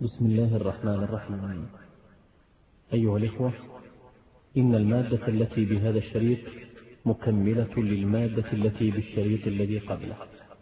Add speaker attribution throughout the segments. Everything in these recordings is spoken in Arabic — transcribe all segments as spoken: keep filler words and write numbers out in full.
Speaker 1: بسم الله الرحمن الرحيم. أيها الإخوة، إن المادة التي بهذا الشريط مكملة للمادة التي بالشريط الذي قبله.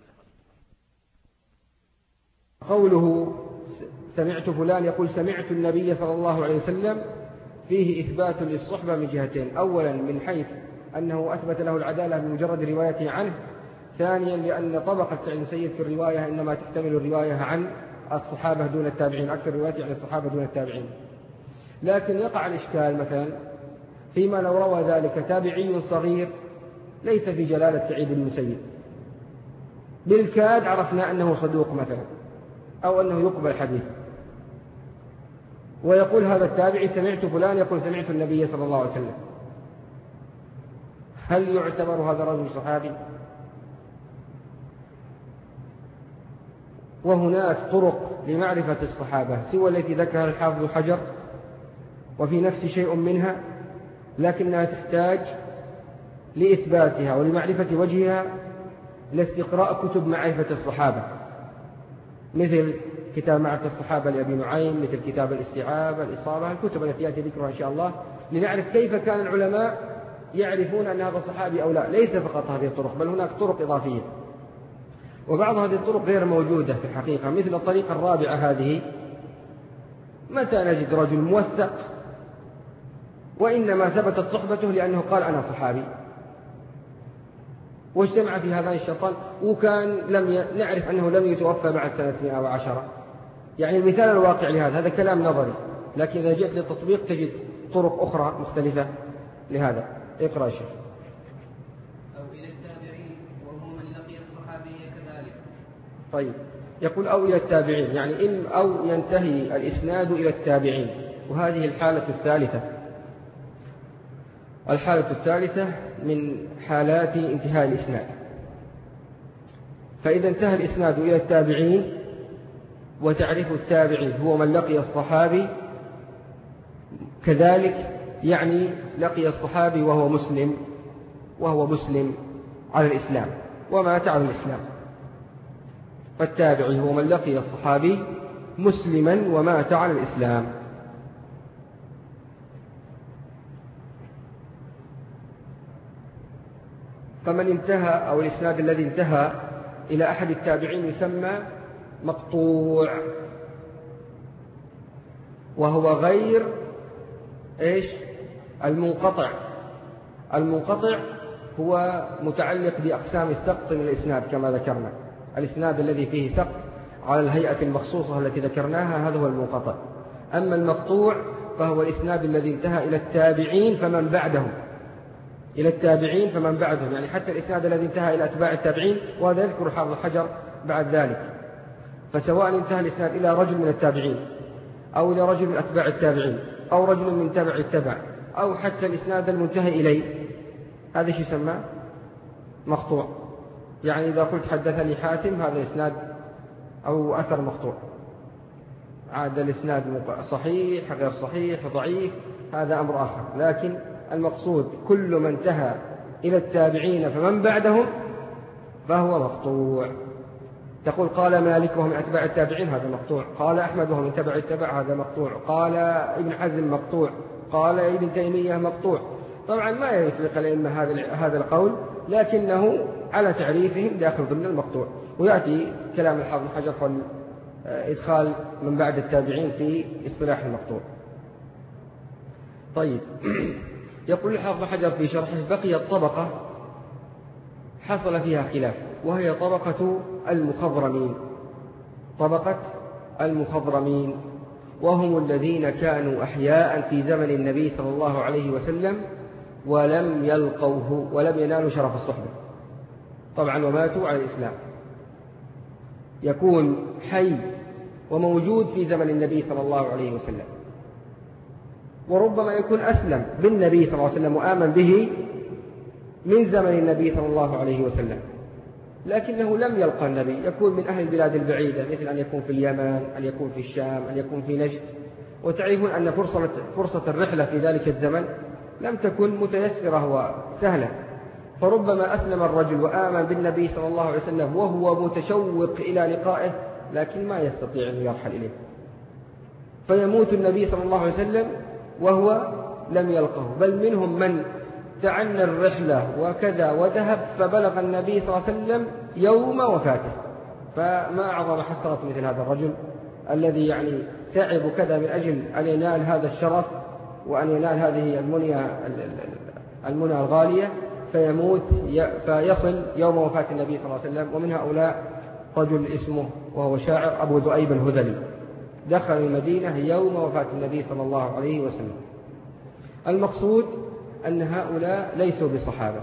Speaker 2: قوله سمعت فلان يقول سمعت النبي صلى الله عليه وسلم فيه إثبات للصحبة من جهتين: أولا من حيث أنه أثبت له العدالة بمجرد روايته عنه، ثانيا لأن طبقة سعيد المسيب في الرواية إنما تحتمل الرواية عن الصحابة دون التابعين، أكثر رواية عن الصحابة دون التابعين. لكن يقع الإشكال مثلا فيما لو روى ذلك تابعي صغير ليس في جلالة سعيد المسيب، بالكاد عرفنا أنه صدوق مثلا أو أنه يقبل حديث، ويقول هذا التابعي سمعت فلان يقول سمعت النبي صلى الله عليه وسلم، هل يعتبر هذا الرجل صحابي؟ وهناك طرق لمعرفة الصحابة سوى التي ذكرها الحافظ حجر، وفي نفس شيء منها، لكنها تحتاج لإثباتها ولمعرفة وجهها لاستقراء كتب معرفة الصحابة، مثل كتاب معرفة الصحابة لأبي نعيم، مثل كتاب الاستيعاب، الإصابة، الكتب التي يأتي ذكرها إن شاء الله، لنعرف كيف كان العلماء يعرفون أن هذا صحابي أو لا. ليس فقط هذه الطرق، بل هناك طرق إضافية، وبعض هذه الطرق غير موجودة في الحقيقة، مثل الطريقة الرابعة هذه: متى نجد رجل موثق وإنما ثبتت صحبته لأنه قال أنا صحابي، واجتمع في هذا الشيطان، وكان لم نعرف أنه لم يتوفى بعد سنة مئة وعشرة. يعني المثال الواقع لهذا هذا كلام نظري، لكن إذا جئت للتطبيق تجد طرق أخرى مختلفة لهذا. اقرأ شيء.
Speaker 3: أو إلى التابعين وهم من لقي الصحابية كذلك.
Speaker 2: طيب، يقول أو إلى التابعين، يعني إن أو ينتهي الإسناد إلى التابعين، وهذه الحالة الثالثة. الحالة الثالثة من حالات انتهاء الإسناد. فإذا انتهى الإسناد إلى التابعين وتعريف التابعي هو من لقي الصحابي كذلك، يعني لقي الصحابي وهو مسلم وهو مسلم على الإسلام ومات على الإسلام. فالتابعي هو من لقي الصحابي مسلما ومات على الإسلام. فمن انتهى أو الإسناد الذي انتهى إلى أحد التابعين يسمى مقطوع، وهو غير إيش؟ المنقطع. المنقطع هو متعلق بأقسام السقط من الإسناد كما ذكرنا. الإسناد الذي فيه سقط على الهيئة المخصوصة التي ذكرناها هذا هو المنقطع. أما المقطوع فهو الإسناد الذي انتهى إلى التابعين فمن بعدهم، إلى التابعين فمن بعدهم، يعني حتى الإسناد الذي انتهى إلى أتباع التابعين، وهذا يذكر حافظ حجر بعد ذلك. فسواء انتهى الإسناد إلى رجل من التابعين أو إلى رجل من أتباع التابعين أو رجل من تبع التبع أو حتى الإسناد المنتهي إليه، هذا شيء يسمى مقطوع. يعني إذا قلت حدثني حاتم هذا إسناد أو أثر مقطوع. عاد الإسناد صحيح غير صحيح ضعيف هذا أمر آخر، لكن المقصود كل من انتهى إلى التابعين فمن بعدهم فهو مقطوع. تقول قال مالك وهو من أتباع التابعين هذا مقطوع، قال أحمد وهو من تبع التبع هذا مقطوع، قال ابن حزم مقطوع، قال ابن تيمية مقطوع. طبعا ما يطلق الأئمة هذا القول، لكنه على تعريفهم داخل ضمن المقطوع. ويأتي كلام الحافظ حجر حول إدخال من بعد التابعين في اصطلاح المقطوع. طيب، يقول الحافظ حجر في شرحه: بقي الطبقة حصل فيها خلاف، وهي طبقة المخضرمين. طبقة المخضرمين وهم الذين كانوا أحياء في زمن النبي صلى الله عليه وسلم ولم يلقوه ولم ينالوا شرف الصحبة طبعا وماتوا على الإسلام. يكون حي وموجود في زمن النبي صلى الله عليه وسلم، وربما يكون أسلم بالنبي صلى الله عليه وسلم وآمن به من زمن النبي صلى الله عليه وسلم، لكنه لم يلقى النبي. يكون من أهل البلاد البعيدة، مثل أن يكون في اليمن، أن يكون في الشام، أن يكون في نجد. وتعرفون أن فرصة, فرصة الرحلة في ذلك الزمن لم تكن متيسرة وسهلة، فربما أسلم الرجل وآمن بالنبي صلى الله عليه وسلم وهو متشوق إلى لقائه، لكن ما يستطيع أن يرحل إليه. فيموت النبي صلى الله عليه وسلم وهو لم يلقه، بل منهم من تعنى الرحلة وكذا وذهب فبلغ النبي صلى الله عليه وسلم يوم وفاته. فما أعظم حسرة مثل هذا الرجل الذي يعني تعب كذا من أجل أن ينال هذا الشرف وأن ينال هذه المنية المنى الغالية، فيموت فيصل يوم وفاة النبي صلى الله عليه وسلم. ومن هؤلاء رجل اسمه وهو شاعر أبو ذؤيب الهذلي، دخل المدينة يوم وفاة النبي صلى الله عليه وسلم. المقصود أن هؤلاء ليسوا بصحابة،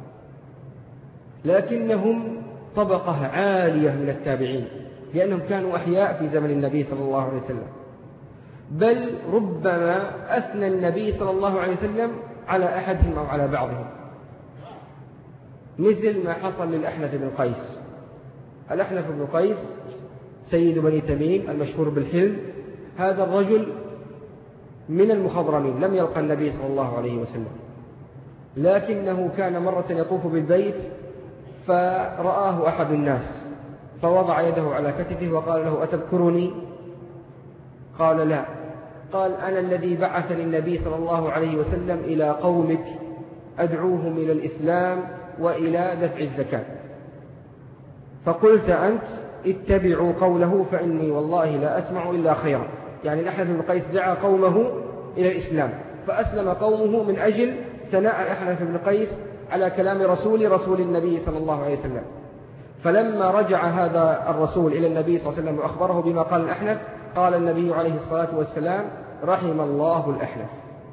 Speaker 2: لكنهم طبقة عالية من التابعين، لأنهم كانوا أحياء في زمن النبي صلى الله عليه وسلم، بل ربما أثنى النبي صلى الله عليه وسلم على أحدهم أو على بعضهم، مثل ما حصل للأحنف بن قيس. الأحنف بن قيس سيد بني تميم المشهور بالحلم، هذا الرجل من المخضرمين، لم يلقى النبي صلى الله عليه وسلم، لكنه كان مرة يطوف بالبيت فرآه أحد الناس فوضع يده على كتفه وقال له: أتذكرني؟ قال: لا. قال: أنا الذي بعثني النبي صلى الله عليه وسلم إلى قومك أدعوهم إلى الإسلام وإلى دفع الزكاة، فقلت أنت اتبعوا قوله فإني والله لا أسمع إلا خيرا. يعني الأحنف بن قيس دعا قومه إلى الإسلام، فأسلم قومه من أجل ثناء الأحنف بن قيس على كلام رسول رسول النبي صلى الله عليه وسلم. فلما رجع هذا الرسول إلى النبي صلى الله عليه وسلم وأخبره بما قال الأحنف، قال النبي عليه الصلاة والسلام: رحم الله الأحنف،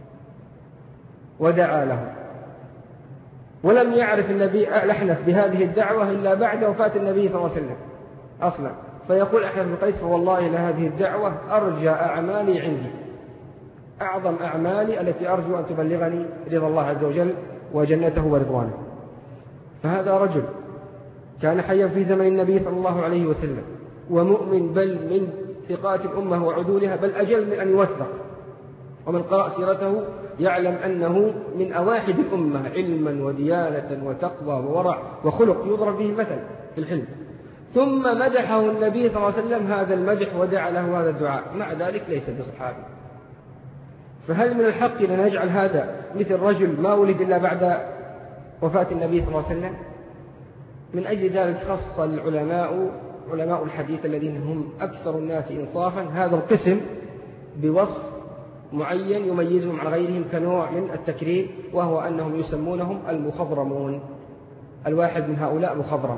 Speaker 2: ودعا له. ولم يعرف النبي الأحنف بهذه الدعوة إلا بعد وفاة النبي صلى الله عليه وسلم أصلا. فيقول أحنف بن قيس: فوالله لهذه الدعوة أرجى أعمالي عندي، أعظم أعمالي التي أرجو أن تبلغني رضا الله عز وجل وجنته ورضوانه. فهذا رجل كان حيا في زمن النبي صلى الله عليه وسلم ومؤمن، بل من ثقات الأمة وعدولها، بل أجل من أن يوثق. ومن قرأ سيرته يعلم أنه من أواحد الأمة علما وديانة وتقوى وورع وخلق يضرب به مثل في الحلم. ثم مدحه النبي صلى الله عليه وسلم هذا المدح ودعا له هذا الدعاء، مع ذلك ليس بصحابي. فهل من الحق أن نجعل هذا مثل رجل ما ولد إلا بعد وفاة النبي صلى الله عليه وسلم؟ من أجل ذلك خص العلماء علماء الحديث الذين هم أكثر الناس إنصافا هذا القسم بوصف معين يميزهم عن غيرهم كنوع من التكريم، وهو أنهم يسمونهم المخضرمون. الواحد من هؤلاء مخضرم،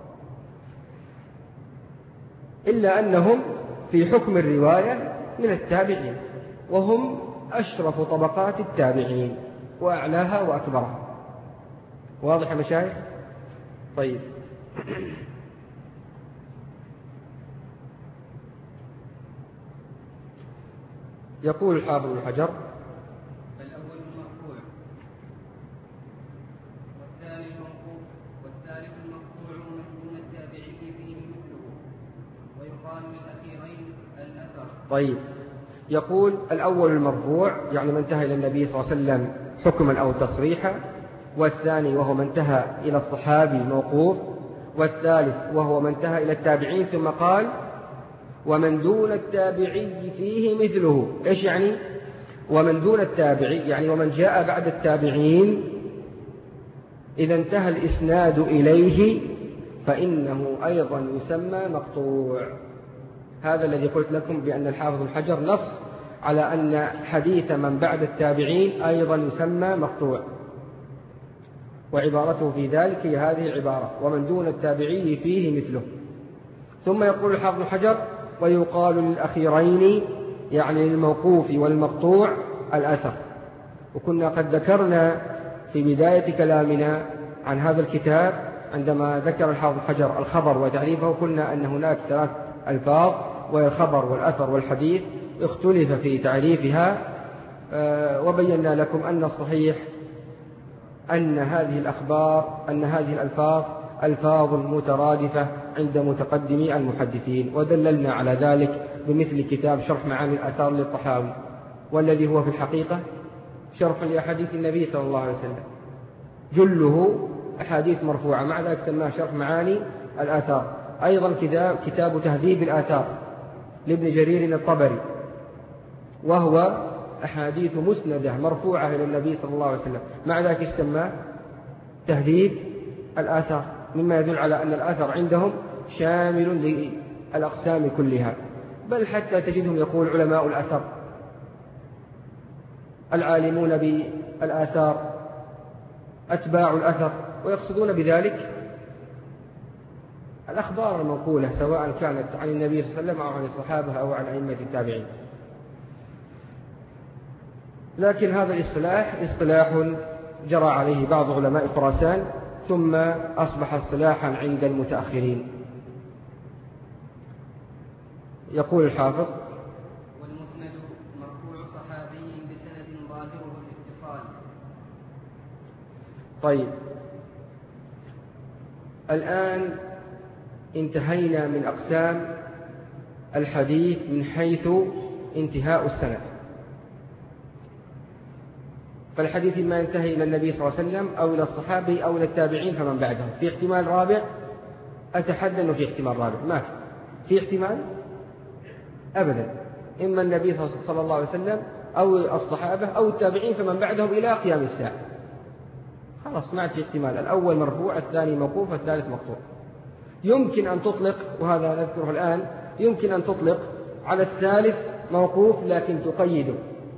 Speaker 2: إلا أنهم في حكم الرواية من التابعين، وهم أشرف طبقات التابعين وأعلاها وأكبرها. واضح يا مشايخ؟ طيب. يقول الحافظ بن حجر:
Speaker 3: الأول المرفوع، والثاني الموقوف، والثالث المقطوع من دون التابعي فيه مثله، ويقال للأخيرين الأثر.
Speaker 2: طيب، يقول الأول المرفوع يعني من انتهى إلى النبي صلى الله عليه وسلم حكما أو تصريحا، والثاني وهو من انتهى إلى الصحابي موقوف، والثالث وهو من انتهى إلى التابعين. ثم قال: ومن دون التابعي فيه مثله. إيش يعني ومن دون التابعي؟ يعني ومن جاء بعد التابعين إذا انتهى الإسناد إليه فإنه أيضا يسمى مقطوع. هذا الذي قلت لكم بأن الحافظ بن حجر نص على أن حديث من بعد التابعين أيضا يسمى مقطوع، وعبارته في ذلك هي هذه العبارة: ومن دون التابعي فيه مثله. ثم يقول الحافظ بن حجر: ويقال للأخيرين يعني للموقوف والمقطوع الأثر. وكنا قد ذكرنا في بداية كلامنا عن هذا الكتاب عندما ذكر الحافظ بن حجر الخبر وتعريفه، قلنا أن هناك ثلاث ألفاظ وهي الخبر والأثر والحديث، اختلف في تعريفها، وبينا لكم أن الصحيح أن هذه الأخبار أن هذه الألفاظ ألفاظ مترادفة عند متقدمي المحدثين، ودللنا على ذلك بمثل كتاب شرح معاني الآثار للطحاوي، والذي هو في الحقيقة شرح لأحاديث النبي صلى الله عليه وسلم، جله أحاديث مرفوعة، مع ذلك سماه شرح معاني الآثار. أيضا كتاب كتاب تهذيب الآثار لابن جرير الطبري، وهو أحاديث مسندة مرفوعة إلى النبي صلى الله عليه وسلم، مع ذلك يسمى تهذيب الآثار، مما يدل على أن الآثار عندهم شامل للأقسام كلها. بل حتى تجدهم يقول علماء الأثر العالمون بالآثار أتباع الأثر، ويقصدون بذلك الأخبار المنقولة سواء كانت عن النبي صلى الله عليه وسلم أو عن الصحابة أو عن أئمة التابعين. لكن هذا الاصطلاح اصطلاح جرى عليه بعض علماء خراسان، ثم أصبح اصطلاحا عند المتأخرين. يقول الحافظ:
Speaker 3: والمسند مرفوع صحابي بسند ظاهره الاتصال.
Speaker 2: طيب، الآن انتهينا من أقسام الحديث من حيث انتهاء السند. فالحديث ما ينتهي إلى النبي صلى الله عليه وسلم أو إلى الصحابي أو إلى التابعين فمن بعدهم. في احتمال رابع؟ أتحدى أنه في احتمال رابع. ما في في احتمال أبدا، إما النبي صلى الله عليه وسلم أو الصحابة أو التابعين فمن بعدهم إلى قيام الساعة. خلاص ما في احتمال، الأول مرفوع، الثاني موقوف، الثالث مقطوع. يمكن أن تطلق، وهذا نذكره الآن، يمكن أن تطلق على الثالث موقوف لكن تقيده،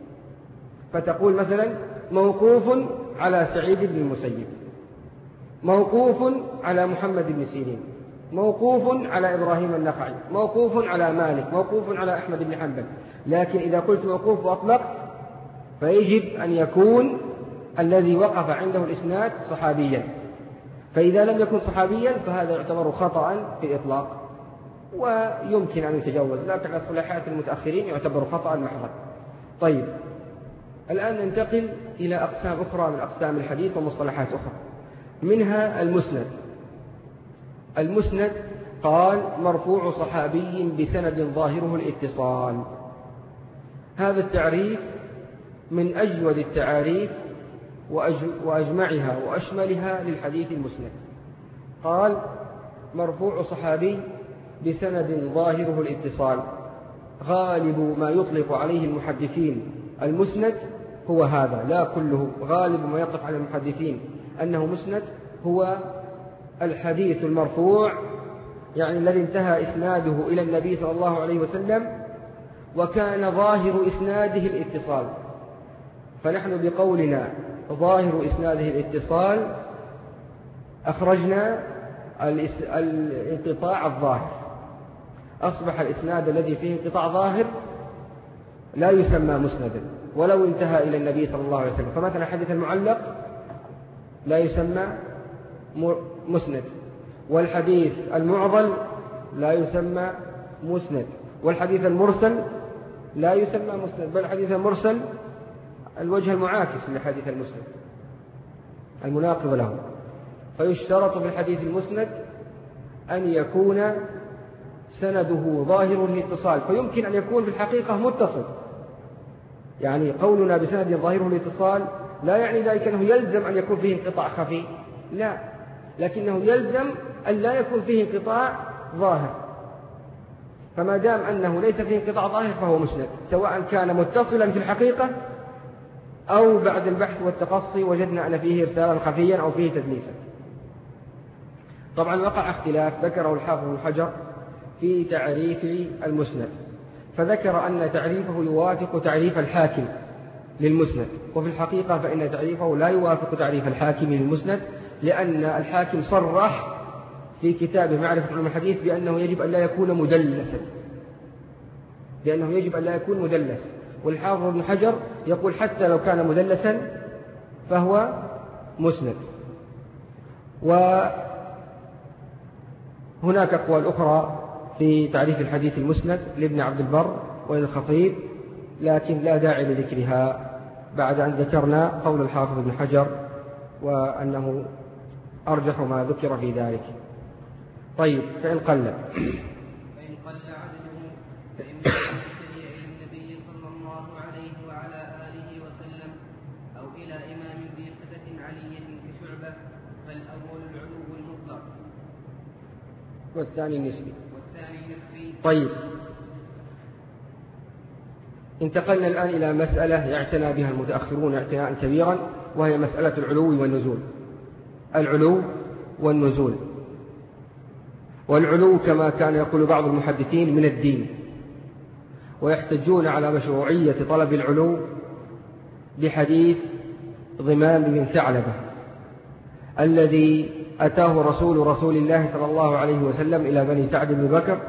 Speaker 2: فتقول مثلا موقوف على سعيد بن المسيب، موقوف على محمد بن سيرين، موقوف على إبراهيم النخعي، موقوف على مالك، موقوف على أحمد بن حنبل. لكن إذا قلت موقوف وأطلقت فيجب أن يكون الذي وقف عنده الإسناد صحابيا، فإذا لم يكن صحابيا فهذا يعتبر خطأ في الإطلاق ويمكن أن يتجوز، لكن اصطلاحات المتأخرين يعتبر خطأ محضا. طيب، الآن ننتقل إلى أقسام أخرى من أقسام الحديث ومصطلحات أخرى، منها المسند. المسند قال مرفوع صحابي بسند ظاهره الاتصال. هذا التعريف من أجود التعاريف وأجمعها وأشملها للحديث المسند. قال مرفوع صحابي بسند ظاهره الاتصال. غالب ما يطلق عليه المحدثين المسند هو هذا، لا كله، غالب ما يطلق على المحدثين أنه مسند هو الحديث المرفوع، يعني الذي انتهى إسناده إلى النبي صلى الله عليه وسلم وكان ظاهر إسناده الاتصال. فنحن بقولنا ظاهر إسناده الاتصال أخرجنا الانقطاع الظاهر، أصبح الإسناد الذي فيه انقطاع ظاهر لا يسمى مسندا ولو انتهى إلى النبي صلى الله عليه وسلم. فمثلا الحديث المعلق لا يسمى مسند، والحديث المعضل لا يسمى مسند، والحديث المرسل لا يسمى مسند، بل الحديث المرسل الوجه المعاكس للحديث المسند المناقض له. فيشترط في الحديث المسند أن يكون سنده ظاهر الاتصال، فيمكن أن يكون في الحقيقة متصل. يعني قولنا بسند ظاهره الاتصال لا يعني ذلك أنه يلزم أن يكون فيه انقطاع خفي، لا، لكنه يلزم أن لا يكون فيه انقطاع ظاهر. فما دام أنه ليس فيه انقطاع ظاهر فهو مسند، سواء كان متصلا في الحقيقة أو بعد البحث والتقصي وجدنا أن فيه إرسالا خفيا أو فيه تدليسا. طبعا وقع اختلاف ذكره الحافظ ابن حجر في تعريف المسند، فذكر أن تعريفه يوافق تعريف الحاكم للمسند، وفي الحقيقة فإن تعريفه لا يوافق تعريف الحاكم للمسند، لأن الحاكم صرح في كتابه معرفة علوم الحديث بأنه يجب أن لا يكون مدلسا، بأنه يجب أن لا يكون مدلس. والحافظ ابن حجر يقول حتى لو كان مدلسا فهو مسند. وهناك أقوال أخرى في تعريف الحديث المسند لابن عبد البر وللخطيب، لكن لا داعي لذكرها بعد أن ذكرنا قول الحافظ ابن حجر وأنه أرجح ما ذكر في ذلك. طيب، فإن قل
Speaker 3: فإن قل عدده فإما أن ينتهي إلى النبي صلى الله عليه وعلى آله وسلم أو إلى إمام ذي صفة علية كشعبة، فالأول العلو المطلق
Speaker 2: والثاني النسبي.
Speaker 3: والثاني النسبي.
Speaker 2: طيب، انتقلنا الآن إلى مسألة يعتنى بها المتأخرون اعتناء كبيرا، وهي مسألة العلو والنزول. العلو والنزول. والعلو كما كان يقول بعض المحدثين من الدين، ويحتجون على مشروعية طلب العلو بحديث ضمام بن ثعلبة الذي أتاه رسول رسول الله صلى الله عليه وسلم إلى بني سعد بن بكر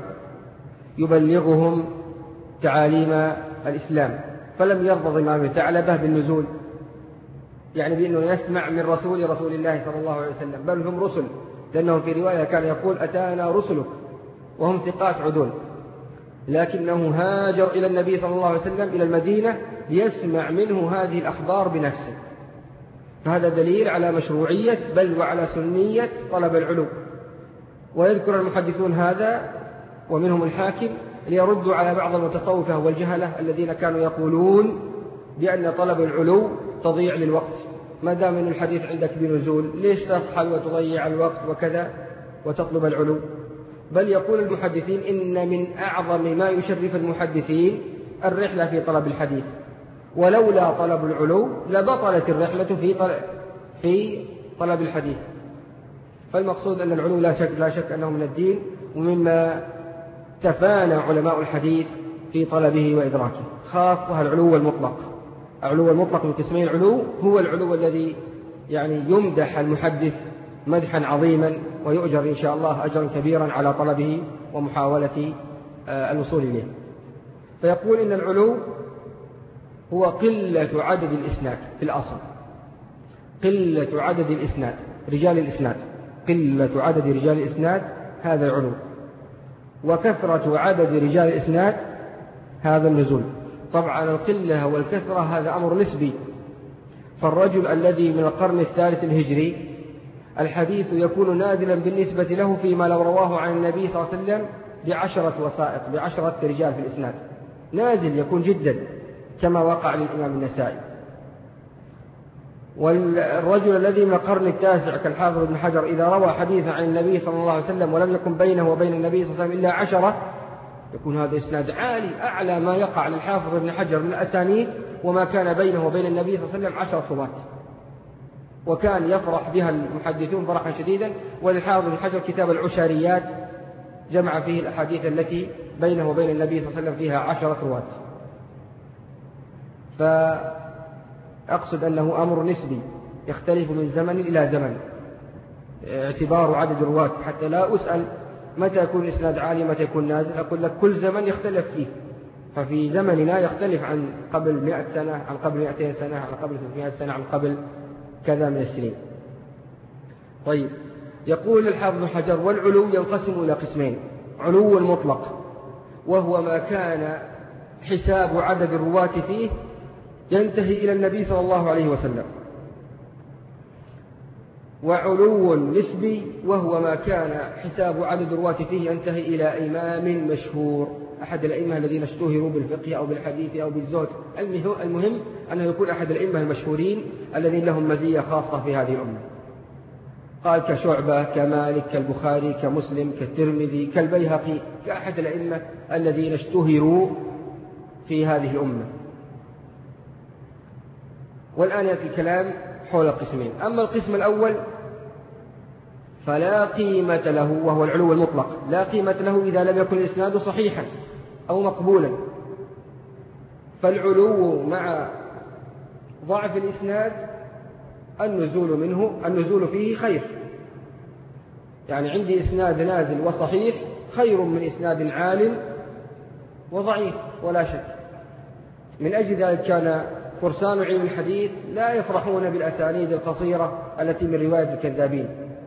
Speaker 2: يبلغهم تعاليم الإسلام، فلم يرضى ضمام بن ثعلبة بالنزول، يعني بأنه يسمع من رسول رسول الله صلى الله عليه وسلم، بل هم رسل، لأنه في رواية كان يقول أتانا رسلك، وهم ثقات عدول، لكنه هاجر إلى النبي صلى الله عليه وسلم إلى المدينة ليسمع منه هذه الأخبار بنفسه. فهذا دليل على مشروعية بل وعلى سنية طلب العلو. ويذكر المحدثون هذا ومنهم الحاكم ليردوا على بعض المتصوفة والجهلة الذين كانوا يقولون بأن طلب العلو تضيع للوقت، ما دام أن الحديث عندك بنزول ليش ترحل وتضيع الوقت وكذا وتطلب العلو. بل يقول المحدثين إن من أعظم ما يشرف المحدثين الرحلة في طلب الحديث، ولولا طلب العلو لبطلت الرحلة في طلب, في طلب الحديث. فالمقصود أن العلو لا شك, لا شك أنه من الدين، ومما تفانى علماء الحديث في طلبه وإدراكه، خاصة العلو المطلق. العلو المطلق من قسمين العلو هو العلو الذي يعني يمدح المحدث مدحا عظيما ويؤجر إن شاء الله أجرا كبيرا على طلبه ومحاولة الوصول إليه. فيقول إن العلو هو قلة عدد الإسناد في الأصل، قلة عدد الإسناد رجال الإسناد، قلة عدد رجال الإسناد هذا العلو، وكثرة عدد رجال الإسناد هذا النزول. طبعا القلة والكثرة هذا أمر نسبي، فالرجل الذي من القرن الثالث الهجري الحديث يكون نازلا بالنسبة له فيما لو رواه عن النبي صلى الله عليه وسلم بعشرة وسائط، بعشرة رجال في الإسناد، نازل يكون جدا كما وقع للإمام النسائي. والرجل الذي من القرن التاسع كالحافظ ابن حجر إذا روى حديثا عن النبي صلى الله عليه وسلم ولم يكن بينه وبين النبي صلى الله عليه وسلم إلا عشرة، يكون هذا إسناد عالي، أعلى ما يقع للحافظ ابن حجر من الأسانيد، وما كان بينه وبين النبي صلى الله عليه وسلم عشرة رواة، وكان يفرح بها المحدثون فرحا شديدا. وللحافظ ابن حجر كتاب العشاريات جمع فيه الأحاديث التي بينه وبين النبي صلى الله عليه وسلم فيها عشرة رواة. فأقصد أنه أمر نسبي يختلف من زمن إلى زمن اعتبار عدد الرواة، حتى لا أسأل متى يكون إسناد عالي متى يكون نازل، أقول لك كل زمن يختلف فيه. ففي زمننا يختلف عن قبل مئة سنة، عن قبل مئتين سنة، عن قبل ثلاثمائة سنة، عن قبل كذا من السنين. طيب، يقول الحافظ ابن حجر: والعلو ينقسم إلى قسمين: علو مطلق وهو ما كان حساب عدد الرواة فيه ينتهي إلى النبي صلى الله عليه وسلم، وعلو نسبي وهو ما كان حساب عدد الرواة فيه ينتهي إلى إمام مشهور، أحد الأئمة الذين اشتهروا بالفقه أو بالحديث أو بالزهد. المهم أنه يكون أحد الأئمة المشهورين الذين لهم مزية خاصة في هذه الأمة، قال كشعبة، كمالك، كالبخاري، كمسلم، كالترمذي، كالبيهقي، كأحد الأئمة الذين اشتهروا في هذه الأمة. والآن يأتي الكلام حول القسمين. أما القسم الأول فلا قيمة له، وهو العلو المطلق، لا قيمة له إذا لم يكن الإسناد صحيحا أو مقبولا. فالعلو مع ضعف الإسناد النزول منه النزول فيه خير، يعني عندي إسناد نازل وصحيح خير من إسناد عال وضعيف ولا شك. من أجل ذلك كان فرسان علم الحديث لا يفرحون بالأسانيد القصيرة التي من رواية الكذابين،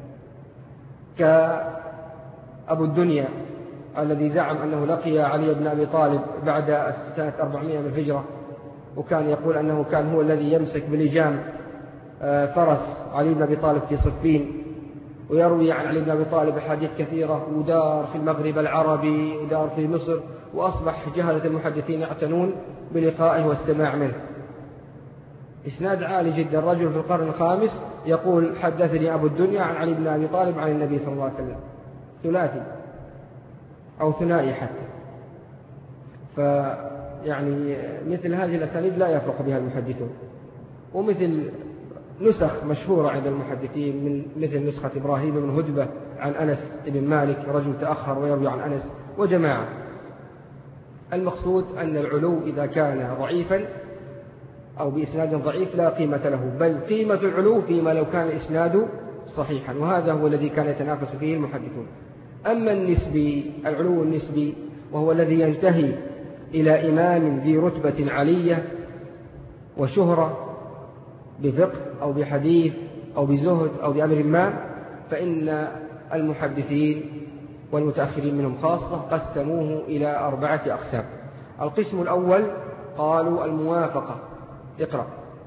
Speaker 2: كأبو الدنيا الذي زعم أنه لقي علي بن أبي طالب بعد سنة أربعمائة من الهجرة، وكان يقول أنه كان هو الذي يمسك بلجام فرس علي بن أبي طالب في صفين، ويروي عن علي بن أبي طالب أحاديث كثيرة، ودار في المغرب العربي ودار في مصر، وأصبح جهلة المحدثين يعتنون بلقائه والسماع منه. إسناد عالي جدا، رجل في القرن الخامس يقول: حدثني أبو الدنيا عن علي بن أبي طالب عن النبي صلى الله عليه وسلم، ثلاثي أو ثنائي حتى. يعني مثل هذه الأسانيد لا يفرق بها المحدثون، ومثل نسخ مشهورة عند المحدثين من مثل نسخة إبراهيم بن هدبة عن أنس بن مالك، رجل تأخر ويروي عن أنس وجماعة. المقصود أن العلو إذا كان ضعيفا أو بإسناد ضعيف لا قيمة له، بل قيمة العلو فيما لو كان الإسناد صحيحا، وهذا هو الذي كان يتنافس فيه المحدثون. أما النسبي، العلو النسبي وهو الذي ينتهي إلى إمام ذي رتبة علية وشهرة بفقه أو بحديث أو بزهد أو بأمر ما، فإن المحدثين والمتأخرين منهم خاصة قسموه إلى أربعة أقسام. القسم الأول قالوا الموافقة. اقرأ.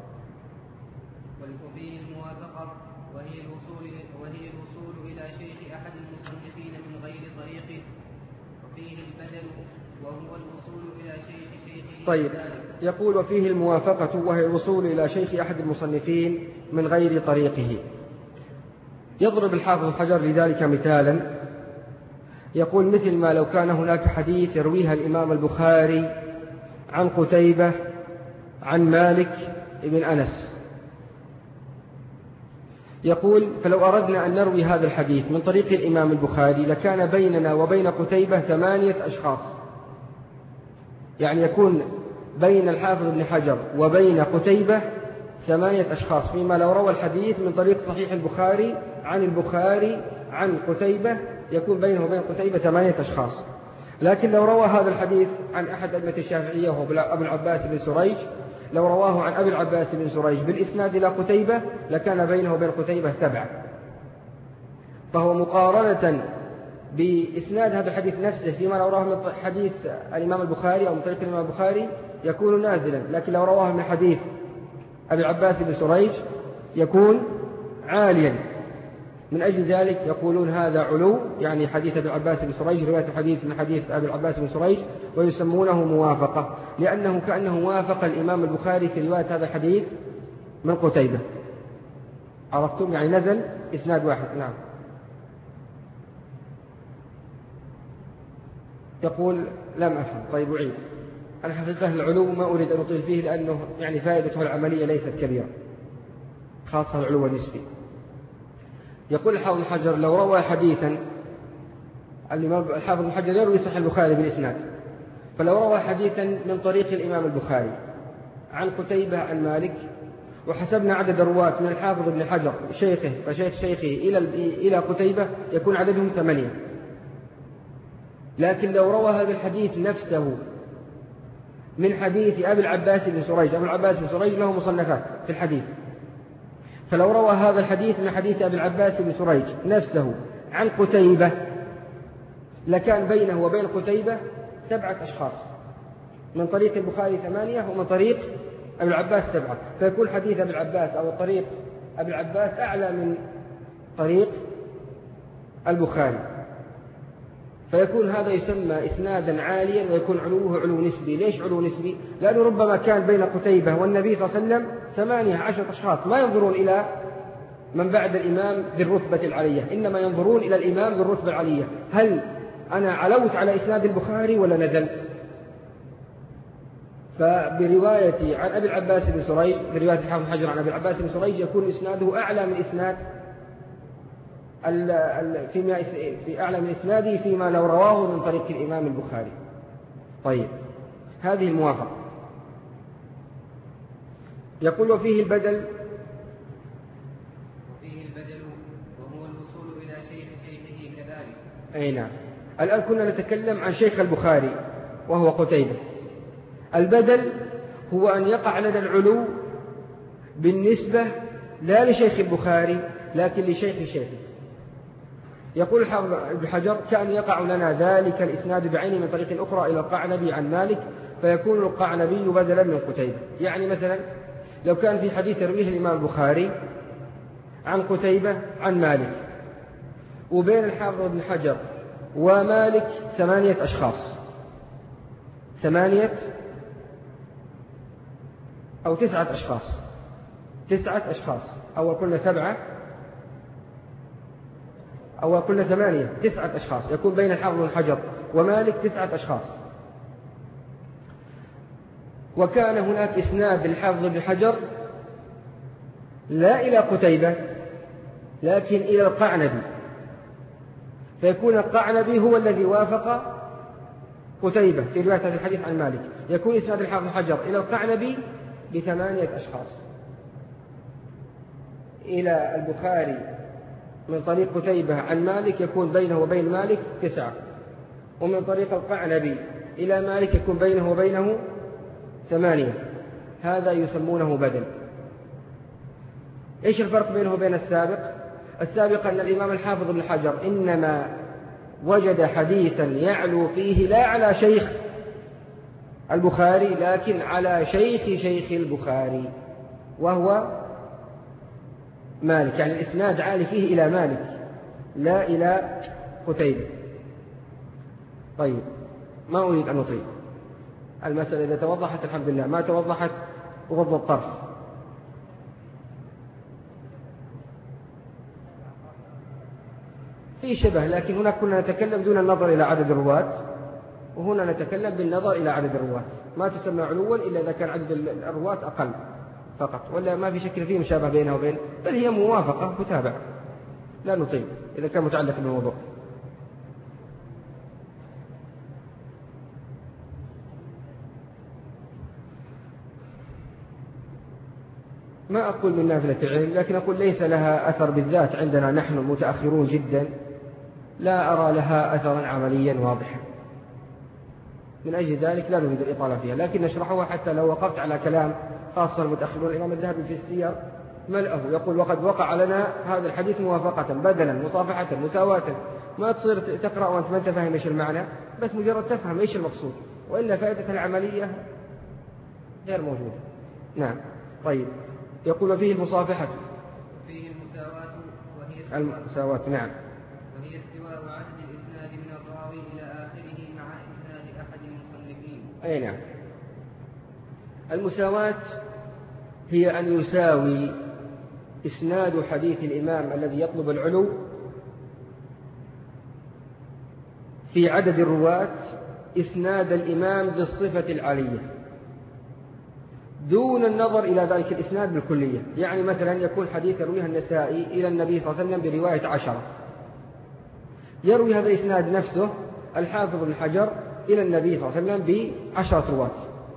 Speaker 3: وفيه الموافقة وهي الوصول وهي الوصول إلى شيخ أحد المصنفين من غير طريقه، وفيه البدل وهو الوصول إلى شيخ شيخه.
Speaker 2: طيب، يقول وفيه الموافقة وهي الوصول إلى شيخ أحد المصنفين من غير طريقه. يضرب الحافظ حجر لذلك مثالا، يقول مثل ما لو كان هناك حديث يرويها الإمام البخاري عن قتيبة عن مالك بن أنس، يقول فلو أردنا أن نروي هذا الحديث من طريق الإمام البخاري لكان بيننا وبين قتيبة ثمانية أشخاص، يعني يكون بين الحافظ ابن حجر وبين قتيبة ثمانية أشخاص، فيما لو روى الحديث من طريق صحيح البخاري عن البخاري عن قتيبة يكون بينه وبين قتيبة ثمانية أشخاص. لكن لو روى هذا الحديث عن أحد أئمة الشافعية وهو أبو العباس بن سريج، لو رواه عن أبي العباس بن سريج بالإسناد إلى قتيبة لكان بينه وبين قتيبة سبعة. فهو مقارنة بإسناد هذا الحديث نفسه فيما لو رواه من حديث الإمام البخاري أو من طريق الإمام البخاري يكون نازلا، لكن لو رواه من حديث أبي العباس بن سريج يكون عاليا. من أجل ذلك يقولون هذا علو، يعني حديث أبي العباس بن سريج رواية حديث من حديث أبي العباس بن سريج، ويسمونه موافقة لأنه كأنه وافق الإمام البخاري في رواية هذا الحديث من قتيبة. عرفتم؟ يعني نزل إسناد واحد. نعم. يقول لم أفهم. طيب أعيد. أنا حقيقة العلو ما أريد أن أطيل فيه لأنه يعني فائدته العملية ليست كبيرة، خاصة العلو النسبي. يقول الحافظ بن حجر لو روى حديثا، الحافظ بن حجر يروي صحيح البخاري بالإسناد، فلو روى حديثا من طريق الإمام البخاري عن قتيبة عن مالك، وحسبنا عدد الرواة من الحافظ بن حجر شيخه فشيخ شيخه إلى إلى قتيبة يكون عددهم ثمانية. لكن لو روى هذا الحديث نفسه من حديث أبي العباس بن سريج، أبو العباس بن سريج له مصنفات في الحديث، فلو روى هذا الحديث من حديث أبي العباس بن سريج نفسه عن قتيبة لكان بينه وبين قتيبة سبعة أشخاص، من طريق البخاري ثمانية ومن طريق أبي العباس سبعة، فيكون حديث أبي العباس أو الطريق أبي العباس أعلى من طريق البخاري، فيكون هذا يسمى إسنادا عاليا ويكون علوه علو نسبي. ليش علو نسبي؟ لأنه ربما كان بين قتيبة والنبي صلى الله عليه وسلم ثمانية عشر أشخاص، ما ينظرون إلى من بعد الإمام ذي الرتبة العلية، إنما ينظرون إلى الإمام ذي الرتبة العلية، هل أنا علوت على إسناد البخاري ولا نزلت؟ فبرواية عن أبي العباس بن سريج، برواية الحافظ حجر عن أبي العباس بن سريج يكون إسناده أعلى من إسناد فيما في أعلى من إسناده فيما لو رواه من طريق الإمام البخاري. طيب، هذه الموافقة. يقول وفيه البدل
Speaker 3: وفيه البدل وهو الوصول إلى شيخ شيخه كذلك.
Speaker 2: أي نعم. الآن كنا نتكلم عن شيخ البخاري وهو قتيبة. البدل هو أن يقع لنا العلو بالنسبة لا لشيخ البخاري لكن لشيخ شيخه. يقول الحافظ ابن حجر كأن يقع لنا ذلك الإسناد بعينه من طريق أخرى إلى القعنبي عن مالك، فيكون القعنبي بدلا من قتيبة. يعني مثلا لو كان في حديث يرويه الإمام البخاري عن قتيبة عن مالك، وبين الحافظ ابن حجر ومالك ثمانية أشخاص، ثمانية أو تسعة أشخاص، تسعة أشخاص، أو قلنا سبعة أو قلنا ثمانية، تسعة أشخاص، يكون بين الحافظ بن حجر ومالك تسعة أشخاص. وكان هناك إسناد للحافظ ابن حجر لا إلى قتيبة لكن إلى القعنبي، فيكون القعنبي هو الذي وافق قتيبة في رواية هذا الحديث عن مالك. يكون إسناد الحافظ ابن حجر إلى القعنبي بثمانية أشخاص، إلى البخاري من طريق قتيبة عن مالك يكون بينه وبين مالك تسعة، ومن طريق القعنبي إلى مالك يكون بينه وبينه ثمانية. هذا يسمونه بدل. إيش الفرق بينه وبين السابق؟ السابق أن الإمام الحافظ ابن حجر إنما وجد حديثا يعلو فيه لا على شيخ البخاري لكن على شيخ شيخ البخاري وهو مالك، يعني الإسناد عالي فيه إلى مالك لا إلى قتيبة. طيب، ما أريد أن أطيل المسألة، إذا توضحت الحمد لله، ما توضحت غض الطرف. في شبه، لكن هنا كنا نتكلم دون النظر إلى عدد الرواة، وهنا نتكلم بالنظر إلى عدد الرواة. ما تسمى علوا إلا إذا كان عدد الرواة أقل فقط، ولا ما في شكل فيه مشابه بينها وبين، بل هي موافقة متابعة. لا نطيل إذا كان متعلق بالموضوع. ما أقول من نافلة العلم، لكن أقول ليس لها أثر بالذات عندنا نحن متأخرون جدا، لا أرى لها أثرا عمليا واضحا. من أجل ذلك لا نريد الإطالة فيها، لكن نشرحها حتى لو وقفت على كلام خاصة المتأخرون. الإمام الذهبي في السير ملأه يقول: وقد وقع لنا هذا الحديث موافقة بدلا مصافحة مساواة. ما تصير تقرأ وأنت ما أنت فاهم إيش المعنى، بس مجرد تفهم إيش المقصود، وإلا فائدة العملية غير موجودة. نعم. طيب، يقول فيه المصافحة،
Speaker 3: فيه المساواة وهي
Speaker 2: المساواة نعم،
Speaker 3: وهي استواء عدد الإسناد من الراوي إلى آخره مع إسناد أحد المصنفين.
Speaker 2: أي نعم. المساواة هي أن يساوي إسناد حديث الإمام الذي يطلب العلو في عدد الرواة إسناد الإمام بالصفة العالية دون النظر إلى ذلك الإسناد بالكلية. يعني مثلا يكون حديث يرويه النسائي إلى النبي صلى الله عليه وسلم برواية عشرة، يروي هذا الإسناد نفسه الحافظ بن حجر إلى النبي صلى الله عليه وسلم بعشرة رواة،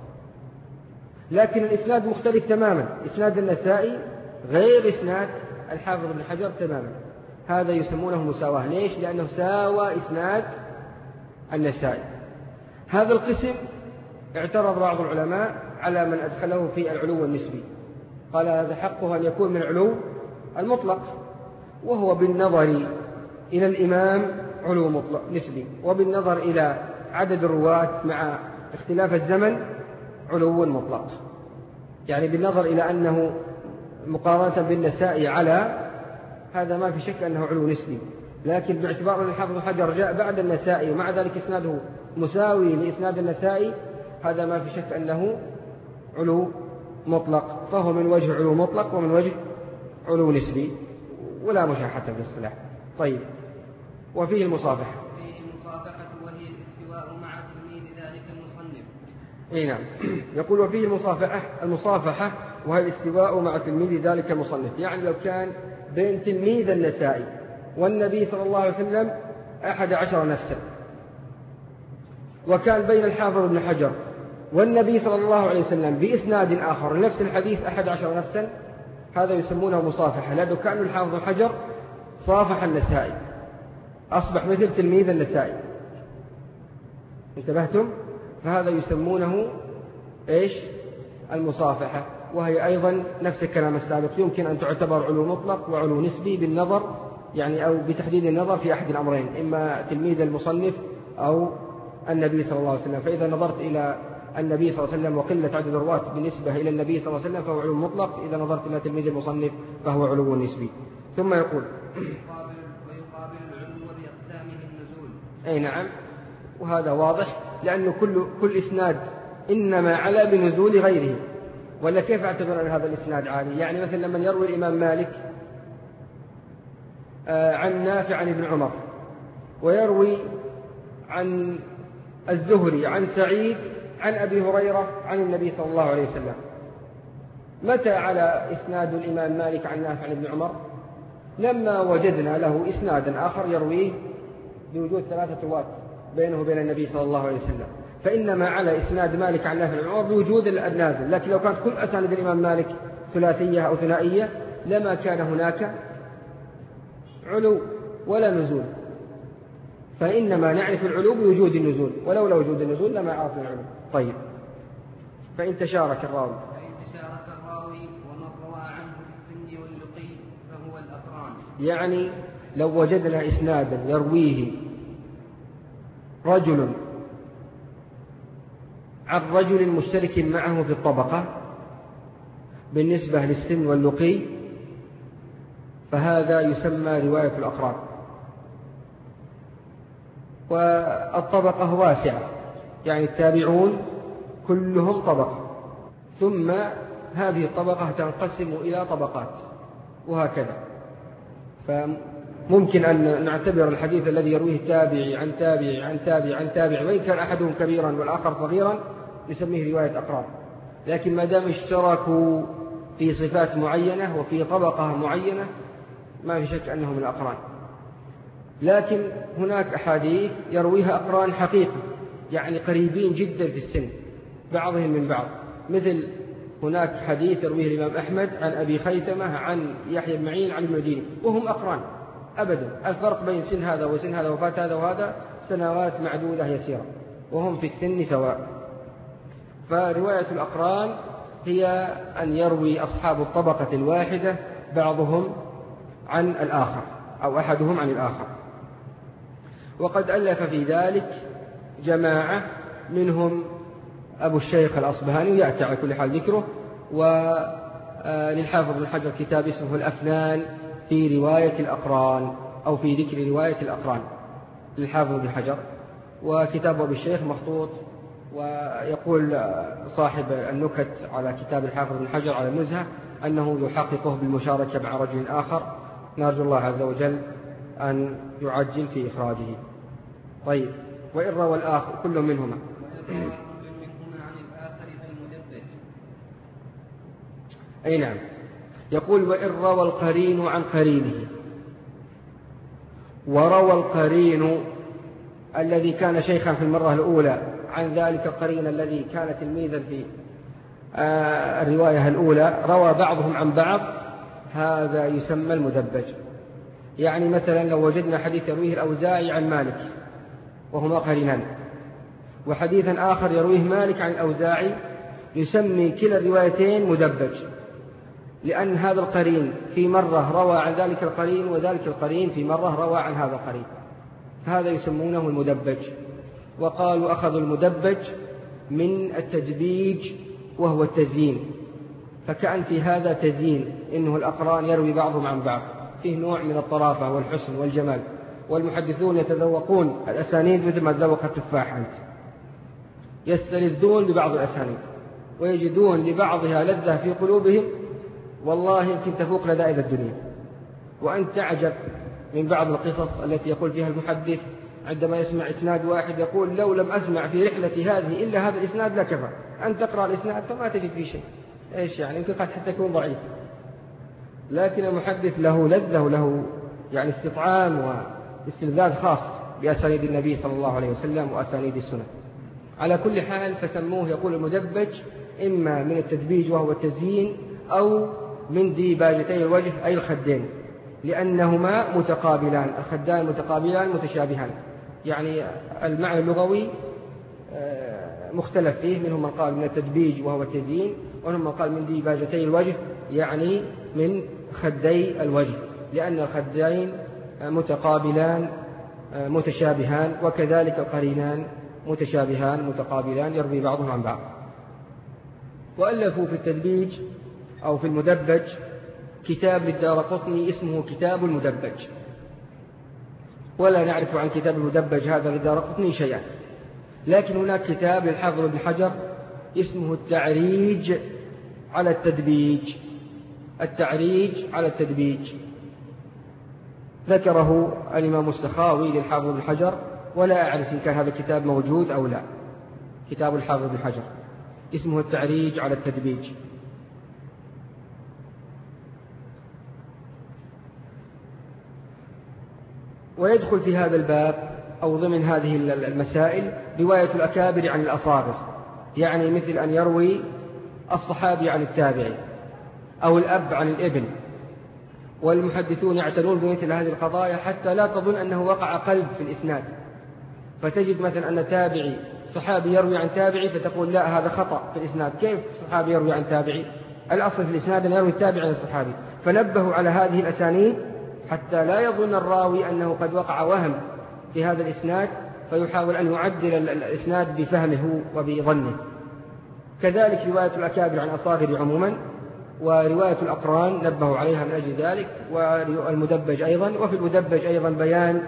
Speaker 2: لكن الإسناد مختلف تماما. إسناد النسائي غير إسناد الحافظ بن حجر تماما. هذا يسمونه مساواة. ليش؟ لأنه ساوى إسناد النسائي. هذا القسم اعترض بعض العلماء على من أدخله في العلو النسبي، قال هذا حقه أن يكون من العلو المطلق، وهو بالنظر إلى الإمام علو مطلق نسبي، وبالنظر إلى عدد الرواة مع اختلاف الزمن علو مطلق. يعني بالنظر إلى أنه مقارنة بالنسائي على هذا ما في شك أنه علو نسبي، لكن باعتبار أن الحافظ حجر جاء بعد النسائي ومع ذلك إسناده مساوي لإسناد النسائي، هذا ما في شك أنه علو مطلق، فهو من وجه علو مطلق ومن وجه علو نسبي، ولا مشاحة في الاصطلاح. طيب، وفيه المصافحة.
Speaker 3: فيه المصافحة وهي الاستواء مع تلميذ ذلك المصنف.
Speaker 2: اي نعم. يقول وفيه المصافحة المصافحة وهي الاستواء مع تلميذ ذلك المصنف. يعني لو كان بين تلميذ النسائي والنبي صلى الله عليه وسلم أحد عشر نفسا، وكان بين الحافظ ابن حجر والنبي صلى الله عليه وسلم بإسناد آخر لنفس الحديث أحد عشر نفسا، هذا يسمونه مصافحة، لأنه كان الحافظ ابن حجر صافح النسائي، أصبح مثل تلميذ النسائي. انتبهتم؟ فهذا يسمونه إيش؟ المصافحة، وهي أيضا نفس الكلام السابق، يمكن أن تعتبر علو مطلق وعلو نسبي بالنظر، يعني أو بتحديد النظر في أحد الأمرين، إما تلميذ المصنف أو النبي صلى الله عليه وسلم. فإذا نظرت إلى النبي صلى الله عليه وسلم وقلة عدد الرواة بالنسبة إلى النبي صلى الله عليه وسلم فهو علو مطلق، إذا نظرت إلى تلميذ المصنف فهو علو نسبي. ثم يقول
Speaker 3: ويقابل العلو بأقسامه النزول.
Speaker 2: أي نعم، وهذا واضح، لأنه كل كل إسناد إنما على بنزول غيره. ولا كيف اعتبر أن هذا الإسناد عالي؟ يعني مثلا لما يروي الإمام مالك عن نافع عن ابن عمر، ويروي عن الزهري عن سعيد عن أبي هريرة عن النبي صلى الله عليه وسلم. متى على إسناد الإمام مالك عن نافع عن ابن عمر؟ لما وجدنا له إسنادا آخر يرويه بوجود ثلاثة رواة بينه وبين النبي صلى الله عليه وسلم، فإنما على إسناد مالك عن نافع عن عمر بوجود النازل. لكن لو كانت كل أسانيد الإمام مالك ثلاثية أو ثنائية لما كان هناك علو ولا نزول، فإنما نعرف العلو بوجود النزول، ولولا وجود النزول لما عرفنا العلو. طيب، فإن تشارك الراوي
Speaker 3: فإن تشارك الراوي ومن روى عنه في السن واللقي فهو الأقران.
Speaker 2: يعني لو وجدنا إسنادا يرويه رجل عن رجل مشترك معه في الطبقة بالنسبة للسن واللقي، فهذا يسمى رواية الأقران. والطبقة واسعة، يعني التابعون كلهم طبقة، ثم هذه الطبقة تنقسم إلى طبقات وهكذا. فممكن أن نعتبر الحديث الذي يرويه تابعي عن تابعي عن تابعي عن تابعي، وإن كان أحدهم كبيرا والآخر صغيرا نسميه رواية أقران. لكن ما دام اشتركوا في صفات معينة وفي طبقة معينة ما في شك أنهم الأقران. لكن هناك أحاديث يرويها أقران حقيقي، يعني قريبين جدا في السن بعضهم من بعض، مثل هناك حديث يرويه الإمام أحمد عن أبي خيثمة عن يحيى بن معين عن ابن مديني، وهم أقران أبدا. الفرق بين سن هذا وسن هذا وفاة هذا وهذا سنوات معدودة يسيرة، وهم في السن سواء. فرواية الأقران هي أن يروي أصحاب الطبقة الواحدة بعضهم عن الآخر أو أحدهم عن الآخر. وقد ألف في ذلك جماعة، منهم أبو الشيخ الأصبهاني يأتي على كل حال ذكره، وللحافظ بن حجر كتاب اسمه الأفنان في رواية الأقران أو في ذكر رواية الأقران للحافظ بن حجر، وكتاب أبو الشيخ مخطوط. ويقول صاحب النكت على كتاب الحافظ بن حجر على النزهة أنه يحققه بالمشاركة مع رجل آخر، نرجو الله عز وجل أن يعجل في إخراجه. طيب، وإن روى الآخر كل منهما أي نعم، يقول وإن روى القرين عن قرينه، وروى القرين الذي كان شيخا في المرة الأولى عن ذلك القرين الذي كان تلميذا في الرواية الأولى، روى بعضهم عن بعض، هذا يسمى المدبج. يعني مثلا لو وجدنا حديث يرويه الأوزاعي عن مالك وهما قرينان، وحديثا آخر يرويه مالك عن الأوزاعي، يسمي كلا الروايتين مدبج، لأن هذا القرين في مرة روى عن ذلك القرين، وذلك القرين في مرة روى عن هذا القرين، هذا يسمونه المدبج. وقالوا أخذوا المدبج من التدبيج وهو التزيين، فكأن في هذا تزيين، إنه الأقران يروي بعضهم عن بعض، فيه نوع من الطرافة والحسن والجمال. والمحدثون يتذوقون الأسانيد مثل ما تذوق التفاح أنت، يستلذون ببعض الأسانيد ويجدون لبعضها لذة في قلوبهم والله يمكن تفوق لذائذ الدنيا. وأنت تعجب من بعض القصص التي يقول فيها المحدث عندما يسمع إسناد واحد يقول لو لم أسمع في رحلتي هذه إلا هذا الإسناد لكفى. أن تقرأ الإسناد فما تجد فيه شيء، إيش يعني؟ يمكن قد حتى يكون ضعيف، لكن المحدث له لذة وله يعني استطعام واستلذاذ خاص بأسانيد النبي صلى الله عليه وسلم وأسانيد السنة. على كل حال فسموه يقول المدبج إما من التدبيج وهو التزيين، أو من ديباجتي الوجه أي الخدين، لأنهما متقابلان، الخدان متقابلان متشابهان. يعني المعنى اللغوي مختلف فيه، منهم من قال من التدبيج وهو التزيين، ومنهم من قال من ديباجتي الوجه يعني من خدي الوجه، لأن الخدين متقابلان متشابهان، وكذلك القرينان متشابهان متقابلان يروي بعضهم عن بعض. وألفوا في التدبيج أو في المدبج كتاب للدارقطني اسمه كتاب المدبج، ولا نعرف عن كتاب المدبج هذا للدارقطني شيئا. لكن هناك كتاب للحافظ بن حجر اسمه التعريج على التدبيج، التعريج على التدبيج ذكره الإمام السخاوي للحافظ بن حجر، ولا أعرف إن كان هذا الكتاب موجود أو لا. كتاب الحافظ بن حجر اسمه التعريج على التدبيج. ويدخل في هذا الباب أو ضمن هذه المسائل رواية الأكابر عن الأصاغر، يعني مثل أن يروي الصحابي عن التابعي أو الأب عن الابن، والمحدثون يعتنون بمثل هذه القضايا حتى لا تظن أنه وقع قلب في الإسناد، فتجد مثلا أن تابعي صحابي يروي عن تابعي فتقول لا هذا خطأ في الإسناد، كيف صحابي يروي عن تابعي؟ الأصل في الإسناد أن يروي التابعي عن الصحابي، فنبهوا على هذه الأسانيد حتى لا يظن الراوي أنه قد وقع وهم في هذا الإسناد فيحاول أن يعدل الإسناد بفهمه وبظنه. كذلك رواية الأكابر عن أصاغر عموما، ورواية الأقران نبهوا عليها من أجل ذلك، والمدبج أيضا. وفي المدبج أيضا بيان